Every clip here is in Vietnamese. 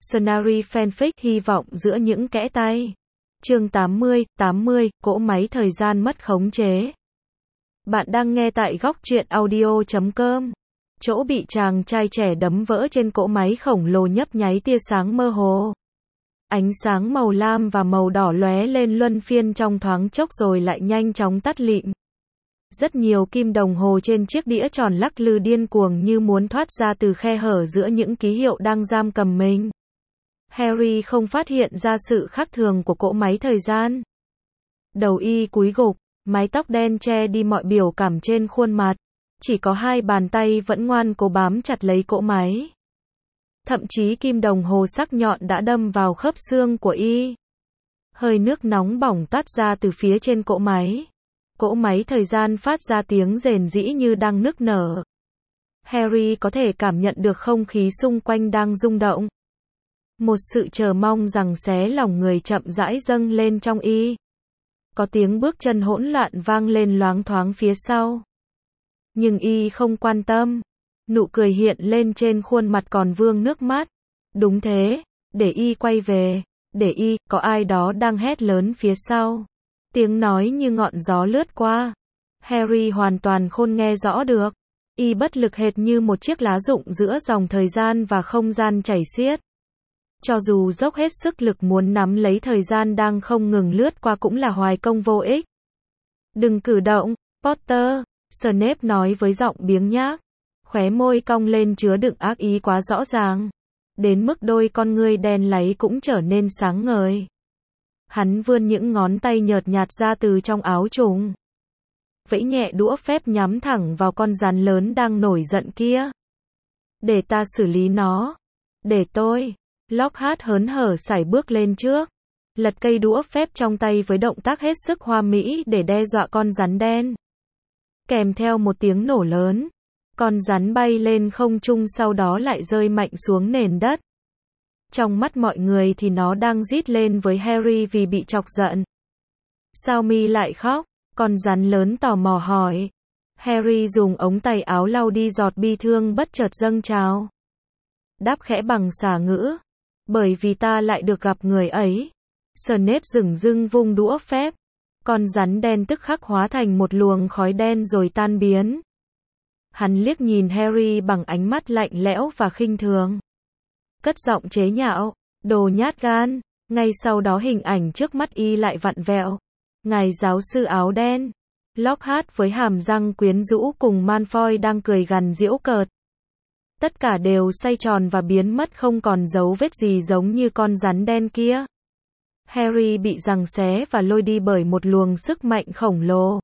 Scenario fanfic hy vọng giữa những kẽ tay. Chương 80, cỗ máy thời gian mất khống chế. Bạn đang nghe tại góc truyện audio.com. Chỗ bị chàng trai trẻ đấm vỡ trên cỗ máy khổng lồ nhấp nháy tia sáng mơ hồ. Ánh sáng màu lam và màu đỏ lóe lên luân phiên trong thoáng chốc rồi lại nhanh chóng tắt lịm. Rất nhiều kim đồng hồ trên chiếc đĩa tròn lắc lư điên cuồng như muốn thoát ra từ khe hở giữa những ký hiệu đang giam cầm mình. Harry không phát hiện ra sự khác thường của cỗ máy thời gian. Đầu y cúi gục, mái tóc đen che đi mọi biểu cảm trên khuôn mặt. Chỉ có hai bàn tay vẫn ngoan cố bám chặt lấy cỗ máy. Thậm chí kim đồng hồ sắc nhọn đã đâm vào khớp xương của y. Hơi nước nóng bỏng toát ra từ phía trên cỗ máy. Cỗ máy thời gian phát ra tiếng rền rĩ như đang nức nở. Harry có thể cảm nhận được không khí xung quanh đang rung động. Một sự chờ mong rằng xé lòng người chậm rãi dâng lên trong y. Có tiếng bước chân hỗn loạn vang lên loáng thoáng phía sau. Nhưng y không quan tâm. Nụ cười hiện lên trên khuôn mặt còn vương nước mắt. Đúng thế, để y quay về, để y, có ai đó đang hét lớn phía sau. Tiếng nói như ngọn gió lướt qua. Harry hoàn toàn khôn nghe rõ được. Y bất lực hệt như một chiếc lá rụng giữa dòng thời gian và không gian chảy xiết. Cho dù dốc hết sức lực muốn nắm lấy thời gian đang không ngừng lướt qua cũng là hoài công vô ích. Đừng cử động, Potter, Snape nói với giọng biếng nhác. Khóe môi cong lên chứa đựng ác ý quá rõ ràng. Đến mức đôi con ngươi đen láy cũng trở nên sáng ngời. Hắn vươn những ngón tay nhợt nhạt ra từ trong áo trùng. Vẫy nhẹ đũa phép nhắm thẳng vào con rắn lớn đang nổi giận kia. Để ta xử lý nó. Để tôi. Lockhart hớn hở sải bước lên trước. Lật cây đũa phép trong tay với động tác hết sức hoa mỹ để đe dọa con rắn đen. Kèm theo một tiếng nổ lớn. Con rắn bay lên không trung sau đó lại rơi mạnh xuống nền đất. Trong mắt mọi người thì nó đang rít lên với Harry vì bị chọc giận. Sao mi lại khóc? Con rắn lớn tò mò hỏi. Harry dùng ống tay áo lau đi giọt bi thương bất chợt dâng trào. Đáp khẽ bằng xà ngữ. Bởi vì ta lại được gặp người ấy. Snape dửng dưng vung đũa phép. Con rắn đen tức khắc hóa thành một luồng khói đen rồi tan biến. Hắn liếc nhìn Harry bằng ánh mắt lạnh lẽo và khinh thường. Cất giọng chế nhạo, đồ nhát gan. Ngay sau đó hình ảnh trước mắt y lại vặn vẹo. Ngài giáo sư áo đen. Lockhart với hàm răng quyến rũ cùng Malfoy đang cười gằn giễu cợt. Tất cả đều xoay tròn và biến mất không còn dấu vết gì giống như con rắn đen kia. Harry bị giằng xé và lôi đi bởi một luồng sức mạnh khổng lồ.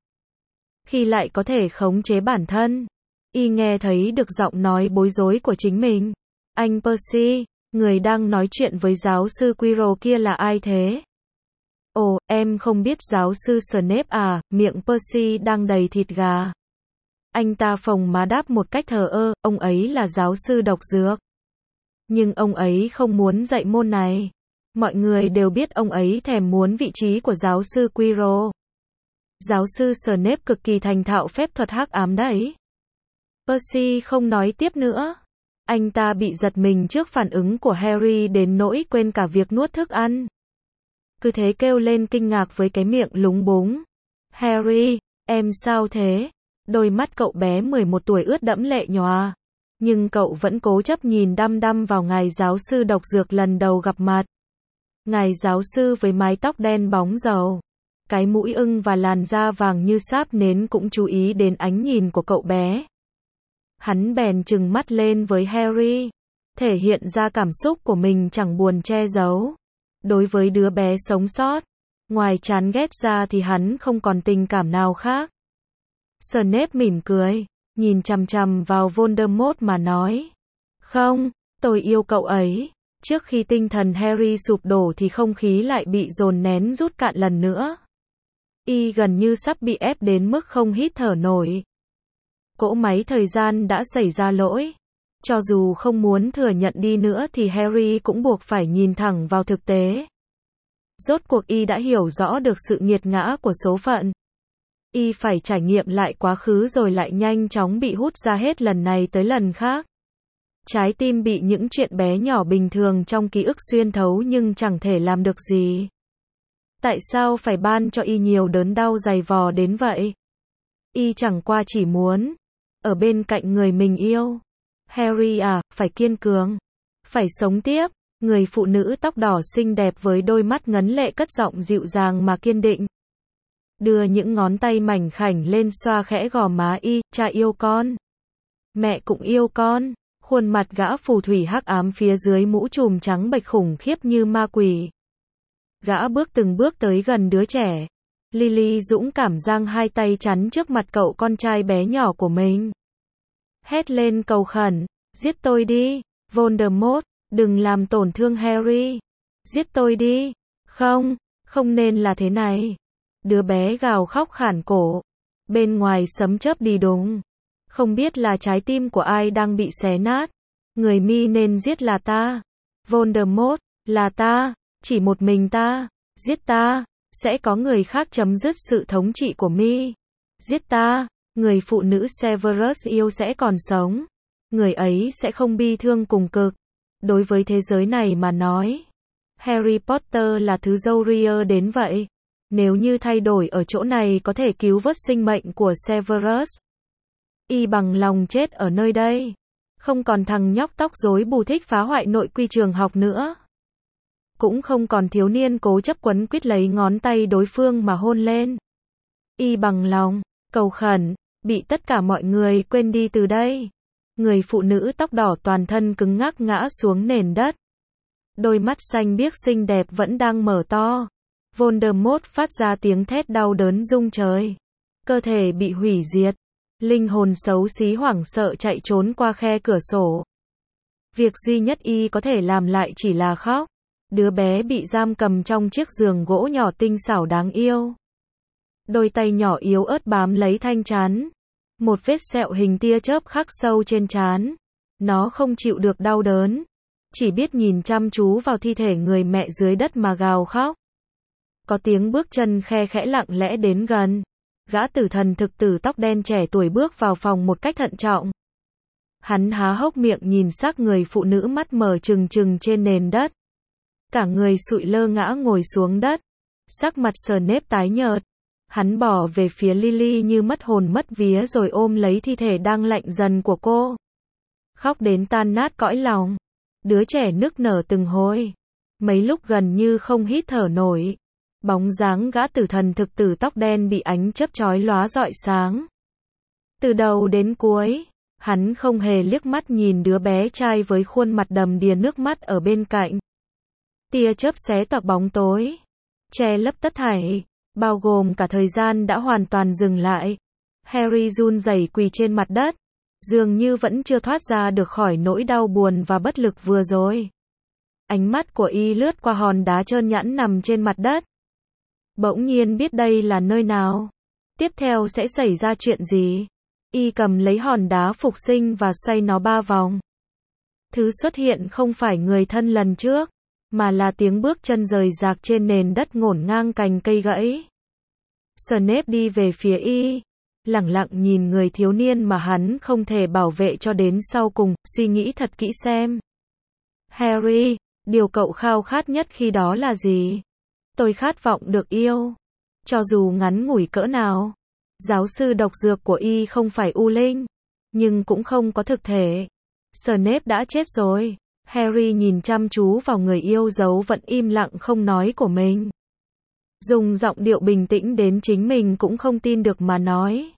Khi lại có thể khống chế bản thân, y nghe thấy được giọng nói bối rối của chính mình. Anh Percy, người đang nói chuyện với giáo sư Quirrell kia là ai thế? Ồ, em không biết giáo sư Snape à, miệng Percy đang đầy thịt gà. Anh ta phồng má đáp một cách thờ ơ, ông ấy là giáo sư độc dược. Nhưng ông ấy không muốn dạy môn này. Mọi người đều biết ông ấy thèm muốn vị trí của giáo sư Quirrell. Giáo sư Snape cực kỳ thành thạo phép thuật hắc ám đấy. Percy không nói tiếp nữa. Anh ta bị giật mình trước phản ứng của Harry đến nỗi quên cả việc nuốt thức ăn. Cứ thế kêu lên kinh ngạc với cái miệng lúng búng. Harry, em sao thế? Đôi mắt cậu bé 11 tuổi ướt đẫm lệ nhòa. Nhưng cậu vẫn cố chấp nhìn đăm đăm vào ngài giáo sư độc dược lần đầu gặp mặt. Ngài giáo sư với mái tóc đen bóng dầu. Cái mũi ưng và làn da vàng như sáp nến cũng chú ý đến ánh nhìn của cậu bé. Hắn bèn trừng mắt lên với Harry. Thể hiện ra cảm xúc của mình chẳng buồn che giấu. Đối với đứa bé sống sót, ngoài chán ghét ra thì hắn không còn tình cảm nào khác. Snape mỉm cười, nhìn chằm chằm vào Voldemort mà nói. Không, tôi yêu cậu ấy. Trước khi tinh thần Harry sụp đổ thì không khí lại bị dồn nén rút cạn lần nữa. Y gần như sắp bị ép đến mức không hít thở nổi. Cỗ máy thời gian đã xảy ra lỗi. Cho dù không muốn thừa nhận đi nữa thì Harry cũng buộc phải nhìn thẳng vào thực tế. Rốt cuộc y đã hiểu rõ được sự nghiệt ngã của số phận. Y phải trải nghiệm lại quá khứ rồi lại nhanh chóng bị hút ra hết lần này tới lần khác. Trái tim bị những chuyện bé nhỏ bình thường trong ký ức xuyên thấu nhưng chẳng thể làm được gì. Tại sao phải ban cho y nhiều đớn đau dày vò đến vậy? Y chẳng qua chỉ muốn ở bên cạnh người mình yêu. Harry à, phải kiên cường. Phải sống tiếp. Người phụ nữ tóc đỏ xinh đẹp với đôi mắt ngấn lệ cất giọng dịu dàng mà kiên định. Đưa những ngón tay mảnh khảnh lên xoa khẽ gò má y, cha yêu con. Mẹ cũng yêu con. Khuôn mặt gã phù thủy hắc ám phía dưới mũ trùm trắng bệch khủng khiếp như ma quỷ. Gã bước từng bước tới gần đứa trẻ. Lily dũng cảm giang hai tay chắn trước mặt cậu con trai bé nhỏ của mình. Hét lên cầu khẩn, giết tôi đi, Voldemort, đừng làm tổn thương Harry. Giết tôi đi. Không, không nên là thế này. Đứa bé gào khóc khản cổ. Bên ngoài sấm chớp đi đùng. Không biết là trái tim của ai đang bị xé nát. Người mi nên giết là ta. Voldemort, là ta, chỉ một mình ta. Giết ta, sẽ có người khác chấm dứt sự thống trị của mi. Giết ta, người phụ nữ Severus yêu sẽ còn sống. Người ấy sẽ không bi thương cùng cực. Đối với thế giới này mà nói, Harry Potter là thứ dâu ria đến vậy. Nếu như thay đổi ở chỗ này có thể cứu vớt sinh mệnh của Severus, y bằng lòng chết ở nơi đây. Không còn thằng nhóc tóc rối bù thích phá hoại nội quy trường học nữa. Cũng không còn thiếu niên cố chấp quấn quýt lấy ngón tay đối phương mà hôn lên. Y bằng lòng, cầu khẩn, bị tất cả mọi người quên đi từ đây. Người phụ nữ tóc đỏ toàn thân cứng ngắc ngã xuống nền đất. Đôi mắt xanh biếc xinh đẹp vẫn đang mở to. Voldemort phát ra tiếng thét đau đớn rung trời. Cơ thể bị hủy diệt. Linh hồn xấu xí hoảng sợ chạy trốn qua khe cửa sổ. Việc duy nhất y có thể làm lại chỉ là khóc. Đứa bé bị giam cầm trong chiếc giường gỗ nhỏ tinh xảo đáng yêu. Đôi tay nhỏ yếu ớt bám lấy thanh trán. Một vết sẹo hình tia chớp khắc sâu trên trán. Nó không chịu được đau đớn. Chỉ biết nhìn chăm chú vào thi thể người mẹ dưới đất mà gào khóc. Có tiếng bước chân khe khẽ lặng lẽ đến gần. Gã tử thần thực tử tóc đen trẻ tuổi bước vào phòng một cách thận trọng. Hắn há hốc miệng nhìn xác người phụ nữ mắt mở trừng trừng trên nền đất. Cả người sụi lơ ngã ngồi xuống đất. Sắc mặt Snape tái nhợt. Hắn bỏ về phía Lily như mất hồn mất vía rồi ôm lấy thi thể đang lạnh dần của cô. Khóc đến tan nát cõi lòng. Đứa trẻ nức nở từng hồi. Mấy lúc gần như không hít thở nổi. Bóng dáng gã tử thần thực tử tóc đen bị ánh chớp chói lóa rọi sáng. Từ đầu đến cuối, hắn không hề liếc mắt nhìn đứa bé trai với khuôn mặt đầm đìa nước mắt ở bên cạnh. Tia chớp xé toạc bóng tối, che lấp tất thảy, bao gồm cả thời gian đã hoàn toàn dừng lại. Harry run rẩy quỳ trên mặt đất, dường như vẫn chưa thoát ra được khỏi nỗi đau buồn và bất lực vừa rồi. Ánh mắt của y lướt qua hòn đá trơn nhẵn nằm trên mặt đất. Bỗng nhiên biết đây là nơi nào. Tiếp theo sẽ xảy ra chuyện gì? Y cầm lấy hòn đá phục sinh và xoay nó 3 vòng. Thứ xuất hiện không phải người thân lần trước, mà là tiếng bước chân rời rạc trên nền đất ngổn ngang cành cây gãy. Snape đi về phía y, lẳng lặng nhìn người thiếu niên mà hắn không thể bảo vệ cho đến sau cùng, suy nghĩ thật kỹ xem. Harry, điều cậu khao khát nhất khi đó là gì? Tôi khát vọng được yêu. Cho dù ngắn ngủi cỡ nào. Giáo sư độc dược của y không phải U Linh, nhưng cũng không có thực thể. Snape đã chết rồi. Harry nhìn chăm chú vào người yêu dấu vẫn im lặng không nói của mình. Dùng giọng điệu bình tĩnh đến chính mình cũng không tin được mà nói.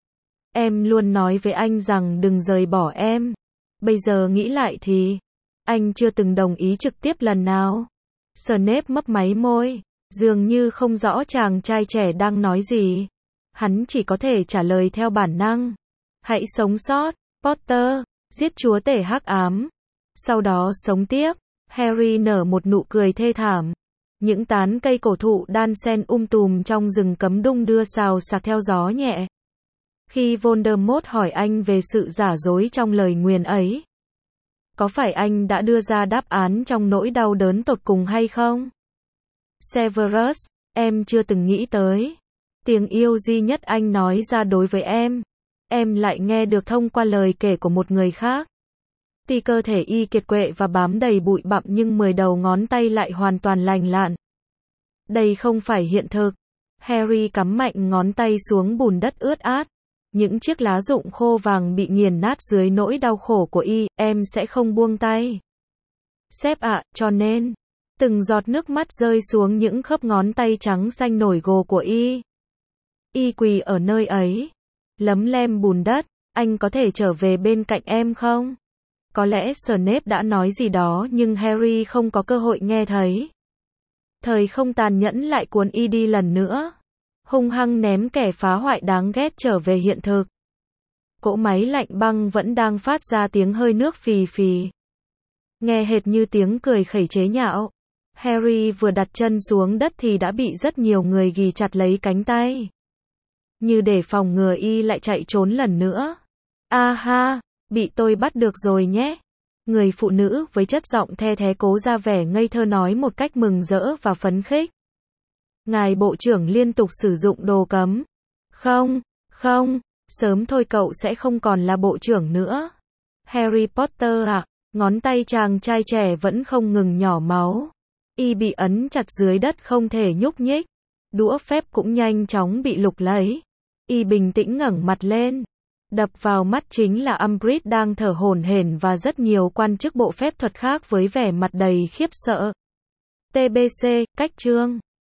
Em luôn nói với anh rằng đừng rời bỏ em. Bây giờ nghĩ lại thì, anh chưa từng đồng ý trực tiếp lần nào. Snape mấp máy môi, dường như không rõ chàng trai trẻ đang nói gì. Hắn chỉ có thể trả lời theo bản năng. Hãy sống sót, Potter, giết chúa tể hắc ám. Sau đó sống tiếp. Harry nở một nụ cười thê thảm. Những tán cây cổ thụ đan xen tùm trong rừng cấm đung đưa xào xạc theo gió nhẹ. Khi Voldemort hỏi anh về sự giả dối trong lời nguyền ấy, có phải anh đã đưa ra đáp án trong nỗi đau đớn tột cùng hay không? Severus, em chưa từng nghĩ tới. Tiếng yêu duy nhất anh nói ra đối với em lại nghe được thông qua lời kể của một người khác. Tuy cơ thể y kiệt quệ và bám đầy bụi bặm nhưng 10 đầu ngón tay lại hoàn toàn lành lặn. Đây không phải hiện thực. Harry cắm mạnh ngón tay xuống bùn đất ướt át. Những chiếc lá rụng khô vàng bị nghiền nát dưới nỗi đau khổ của y, em sẽ không buông tay. Sếp ạ, cho nên, từng giọt nước mắt rơi xuống những khớp ngón tay trắng xanh nổi gồ của y. Y quỳ ở nơi ấy, lấm lem bùn đất, anh có thể trở về bên cạnh em không? Có lẽ Snape đã nói gì đó nhưng Harry không có cơ hội nghe thấy. Thời không tàn nhẫn lại cuốn y đi lần nữa. Hung hăng ném kẻ phá hoại đáng ghét trở về hiện thực. Cỗ máy lạnh băng vẫn đang phát ra tiếng hơi nước phì phì. Nghe hệt như tiếng cười khẩy chế nhạo. Harry vừa đặt chân xuống đất thì đã bị rất nhiều người ghì chặt lấy cánh tay. Như để phòng ngừa y lại chạy trốn lần nữa. A ha, bị tôi bắt được rồi nhé. Người phụ nữ với chất giọng the thé cố ra vẻ ngây thơ nói một cách mừng rỡ và phấn khích. Ngài bộ trưởng liên tục sử dụng đồ cấm. Không, không, sớm thôi cậu sẽ không còn là bộ trưởng nữa. Harry Potter à, ngón tay chàng trai trẻ vẫn không ngừng nhỏ máu. Y bị ấn chặt dưới đất không thể nhúc nhích. Đũa phép cũng nhanh chóng bị lục lấy. Y bình tĩnh ngẩng mặt lên. Đập vào mắt chính là Umbridge đang thở hổn hển và rất nhiều quan chức bộ phép thuật khác với vẻ mặt đầy khiếp sợ. TBC, cách chương